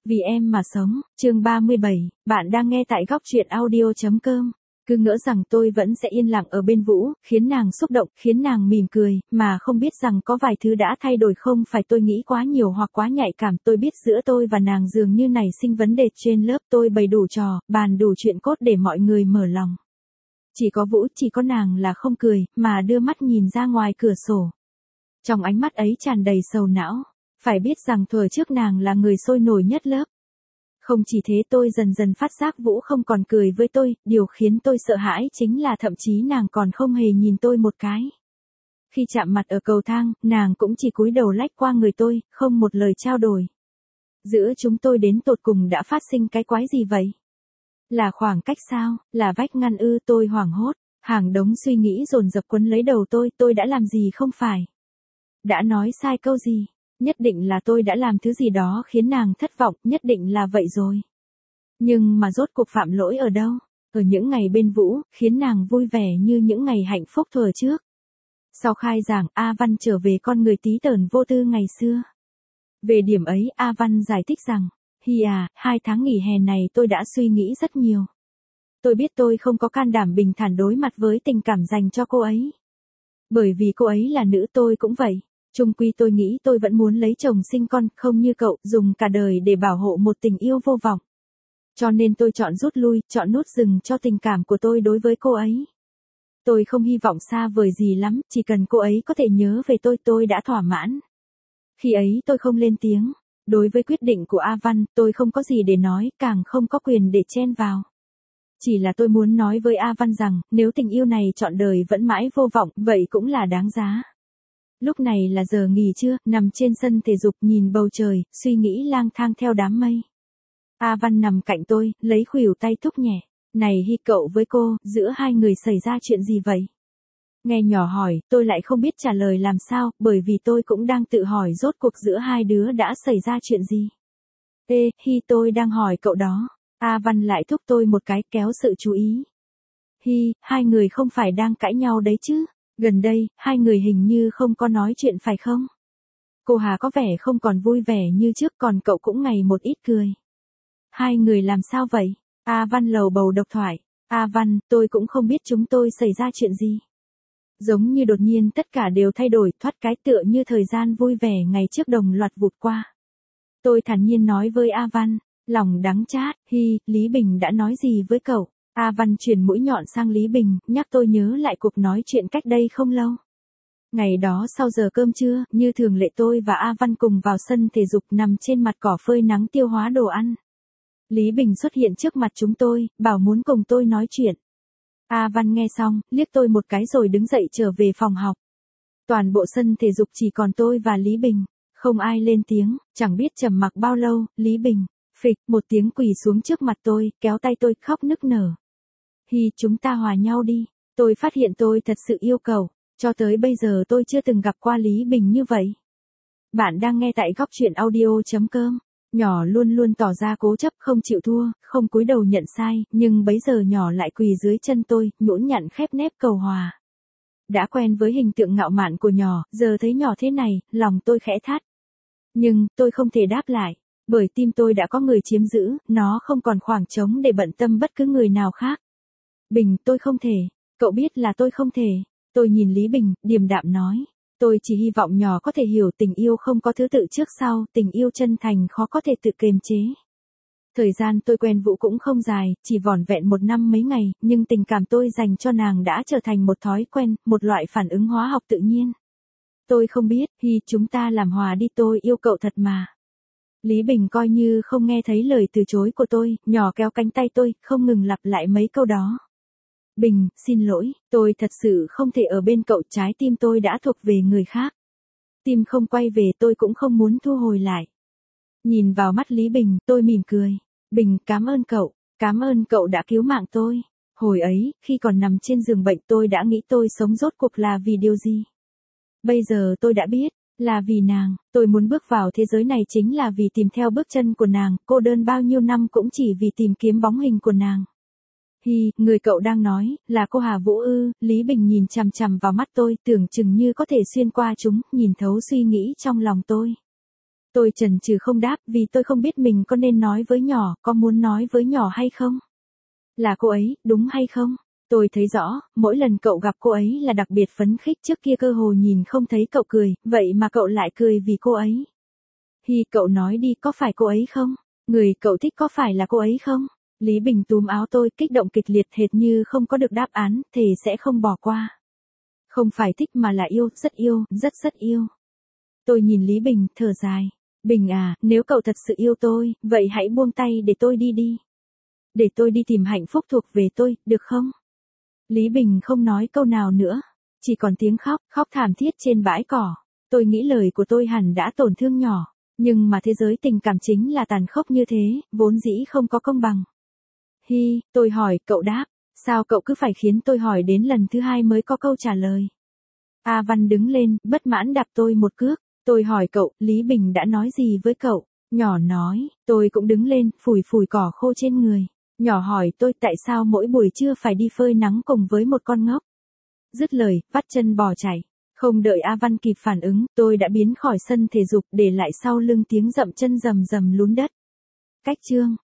Vì em mà sống, chương 37, bạn đang nghe tại góc truyện audio.com. Cứ ngỡ rằng tôi vẫn sẽ yên lặng ở bên Vũ, khiến nàng xúc động, khiến nàng mỉm cười, mà không biết rằng có vài thứ đã thay đổi. Không phải tôi nghĩ quá nhiều hoặc quá nhạy cảm, tôi biết giữa tôi và nàng dường như nảy sinh vấn đề. Trên lớp tôi bày đủ trò, bàn đủ chuyện cốt để mọi người mở lòng. Chỉ có Vũ, chỉ có nàng là không cười, mà đưa mắt nhìn ra ngoài cửa sổ. Trong ánh mắt ấy tràn đầy sầu não. Phải biết rằng thuở trước nàng là người sôi nổi nhất lớp. Không chỉ thế, tôi dần dần phát giác Vũ không còn cười với tôi, điều khiến tôi sợ hãi chính là thậm chí nàng còn không hề nhìn tôi một cái. Khi chạm mặt ở cầu thang, nàng cũng chỉ cúi đầu lách qua người tôi, không một lời trao đổi. Giữa chúng tôi đến tột cùng đã phát sinh cái quái gì vậy? Là khoảng cách sao? Là vách ngăn ư? Tôi hoảng hốt, hàng đống suy nghĩ dồn dập quấn lấy đầu tôi đã làm gì không phải? Đã nói sai câu gì? Nhất định là tôi đã làm thứ gì đó khiến nàng thất vọng, nhất định là vậy rồi. Nhưng mà rốt cuộc phạm lỗi ở đâu? Ở những ngày bên Vũ, khiến nàng vui vẻ như những ngày hạnh phúc thuở trước. Sau khai giảng, A Văn trở về con người tí tởn vô tư ngày xưa. Về điểm ấy, A Văn giải thích rằng, Hi à, 2 tháng nghỉ hè này tôi đã suy nghĩ rất nhiều. Tôi biết tôi không có can đảm bình thản đối mặt với tình cảm dành cho cô ấy. Bởi vì cô ấy là nữ, tôi cũng vậy. Chung quy tôi nghĩ tôi vẫn muốn lấy chồng sinh con, không như cậu, dùng cả đời để bảo hộ một tình yêu vô vọng. Cho nên tôi chọn rút lui, chọn nút dừng cho tình cảm của tôi đối với cô ấy. Tôi không hy vọng xa vời gì lắm, chỉ cần cô ấy có thể nhớ về tôi đã thỏa mãn. Khi ấy tôi không lên tiếng. Đối với quyết định của A Văn, tôi không có gì để nói, càng không có quyền để chen vào. Chỉ là tôi muốn nói với A Văn rằng, nếu tình yêu này trọn đời vẫn mãi vô vọng, vậy cũng là đáng giá. Lúc này là giờ nghỉ trưa, nằm trên sân thể dục nhìn bầu trời, suy nghĩ lang thang theo đám mây. A Văn nằm cạnh tôi, lấy khuỷu tay thúc nhẹ. Này Hi, cậu với cô, giữa hai người xảy ra chuyện gì vậy? Nghe nhỏ hỏi, tôi lại không biết trả lời làm sao, bởi vì tôi cũng đang tự hỏi rốt cuộc giữa hai đứa đã xảy ra chuyện gì. Ê, Hi, tôi đang hỏi cậu đó. A Văn lại thúc tôi một cái, kéo sự chú ý. Hi, hai người không phải đang cãi nhau đấy chứ? Gần đây, hai người hình như không có nói chuyện phải không? Cô Hà có vẻ không còn vui vẻ như trước, còn cậu cũng ngày một ít cười. Hai người làm sao vậy? A Văn lầu bầu độc thoại. A Văn, tôi cũng không biết chúng tôi xảy ra chuyện gì. Giống như đột nhiên tất cả đều thay đổi, thoát cái tựa như thời gian vui vẻ ngày trước đồng loạt vụt qua. Tôi thản nhiên nói với A Văn, lòng đắng chát. Hi, Lý Bình đã nói gì với cậu? A Văn chuyển mũi nhọn sang Lý Bình, nhắc tôi nhớ lại cuộc nói chuyện cách đây không lâu. Ngày đó sau giờ cơm trưa, như thường lệ tôi và A Văn cùng vào sân thể dục nằm trên mặt cỏ phơi nắng tiêu hóa đồ ăn. Lý Bình xuất hiện trước mặt chúng tôi, bảo muốn cùng tôi nói chuyện. A Văn nghe xong, liếc tôi một cái rồi đứng dậy trở về phòng học. Toàn bộ sân thể dục chỉ còn tôi và Lý Bình, không ai lên tiếng, chẳng biết trầm mặc bao lâu, Lý Bình, phịch, một tiếng quỳ xuống trước mặt tôi, kéo tay tôi khóc nức nở. Hi, chúng ta hòa nhau đi. Tôi phát hiện tôi thật sự yêu cầu. Cho tới bây giờ tôi chưa từng gặp qua Lý Bình như vậy. Bạn đang nghe tại góc truyện audio.com. Nhỏ luôn luôn tỏ ra cố chấp, không chịu thua, không cúi đầu nhận sai, nhưng bấy giờ nhỏ lại quỳ dưới chân tôi, nhũn nhặn khép nép cầu hòa. Đã quen với hình tượng ngạo mạn của nhỏ, giờ thấy nhỏ thế này, lòng tôi khẽ thắt. Nhưng, tôi không thể đáp lại, bởi tim tôi đã có người chiếm giữ, nó không còn khoảng trống để bận tâm bất cứ người nào khác. Bình, tôi không thể. Cậu biết là tôi không thể. Tôi nhìn Lý Bình, điềm đạm nói. Tôi chỉ hy vọng nhỏ có thể hiểu tình yêu không có thứ tự trước sau, tình yêu chân thành khó có thể tự kiềm chế. Thời gian tôi quen Vũ cũng không dài, chỉ vỏn vẹn 1 năm mấy ngày, nhưng tình cảm tôi dành cho nàng đã trở thành một thói quen, một loại phản ứng hóa học tự nhiên. Tôi không biết, Hi, chúng ta làm hòa đi, tôi yêu cậu thật mà. Lý Bình coi như không nghe thấy lời từ chối của tôi, nhỏ kéo cánh tay tôi, không ngừng lặp lại mấy câu đó. Bình, xin lỗi, tôi thật sự không thể ở bên cậu, trái tim tôi đã thuộc về người khác. Tim không quay về, tôi cũng không muốn thu hồi lại. Nhìn vào mắt Lý Bình, tôi mỉm cười. Bình, cảm ơn cậu đã cứu mạng tôi. Hồi ấy, khi còn nằm trên giường bệnh tôi đã nghĩ tôi sống rốt cuộc là vì điều gì. Bây giờ tôi đã biết, là vì nàng, tôi muốn bước vào thế giới này chính là vì tìm theo bước chân của nàng, cô đơn bao nhiêu năm cũng chỉ vì tìm kiếm bóng hình của nàng. Hi, người cậu đang nói, là cô Hà Vũ ư? Lý Bình nhìn chằm chằm vào mắt tôi, tưởng chừng như có thể xuyên qua chúng, nhìn thấu suy nghĩ trong lòng tôi. Tôi chần chừ không đáp vì tôi không biết mình có nên nói với nhỏ, có muốn nói với nhỏ hay không. Là cô ấy, đúng hay không? Tôi thấy rõ, mỗi lần cậu gặp cô ấy là đặc biệt phấn khích, trước kia cơ hồ nhìn không thấy cậu cười, vậy mà cậu lại cười vì cô ấy. Hi, cậu nói đi, có phải cô ấy không? Người cậu thích có phải là cô ấy không? Lý Bình túm áo tôi, kích động kịch liệt hệt như không có được đáp án, thề sẽ không bỏ qua. Không phải thích mà là yêu, rất yêu. Tôi nhìn Lý Bình, thở dài. Bình à, nếu cậu thật sự yêu tôi, vậy hãy buông tay để tôi đi đi. Để tôi đi tìm hạnh phúc thuộc về tôi, được không? Lý Bình không nói câu nào nữa. Chỉ còn tiếng khóc thảm thiết trên bãi cỏ. Tôi nghĩ lời của tôi hẳn đã tổn thương nhỏ. Nhưng mà thế giới tình cảm chính là tàn khốc như thế, vốn dĩ không có công bằng. Hi, tôi hỏi, cậu đáp. Sao cậu cứ phải khiến tôi hỏi đến lần thứ 2 mới có câu trả lời? A Văn đứng lên, bất mãn đạp tôi một cước. Tôi hỏi cậu, Lý Bình đã nói gì với cậu? Nhỏ nói, tôi cũng đứng lên, phủi cỏ khô trên người. Nhỏ hỏi tôi tại sao mỗi buổi trưa phải đi phơi nắng cùng với một con ngốc. Dứt lời, vắt chân bỏ chạy. Không đợi A Văn kịp phản ứng, tôi đã biến khỏi sân thể dục để lại sau lưng tiếng dậm chân rầm rầm lún đất. Cách chương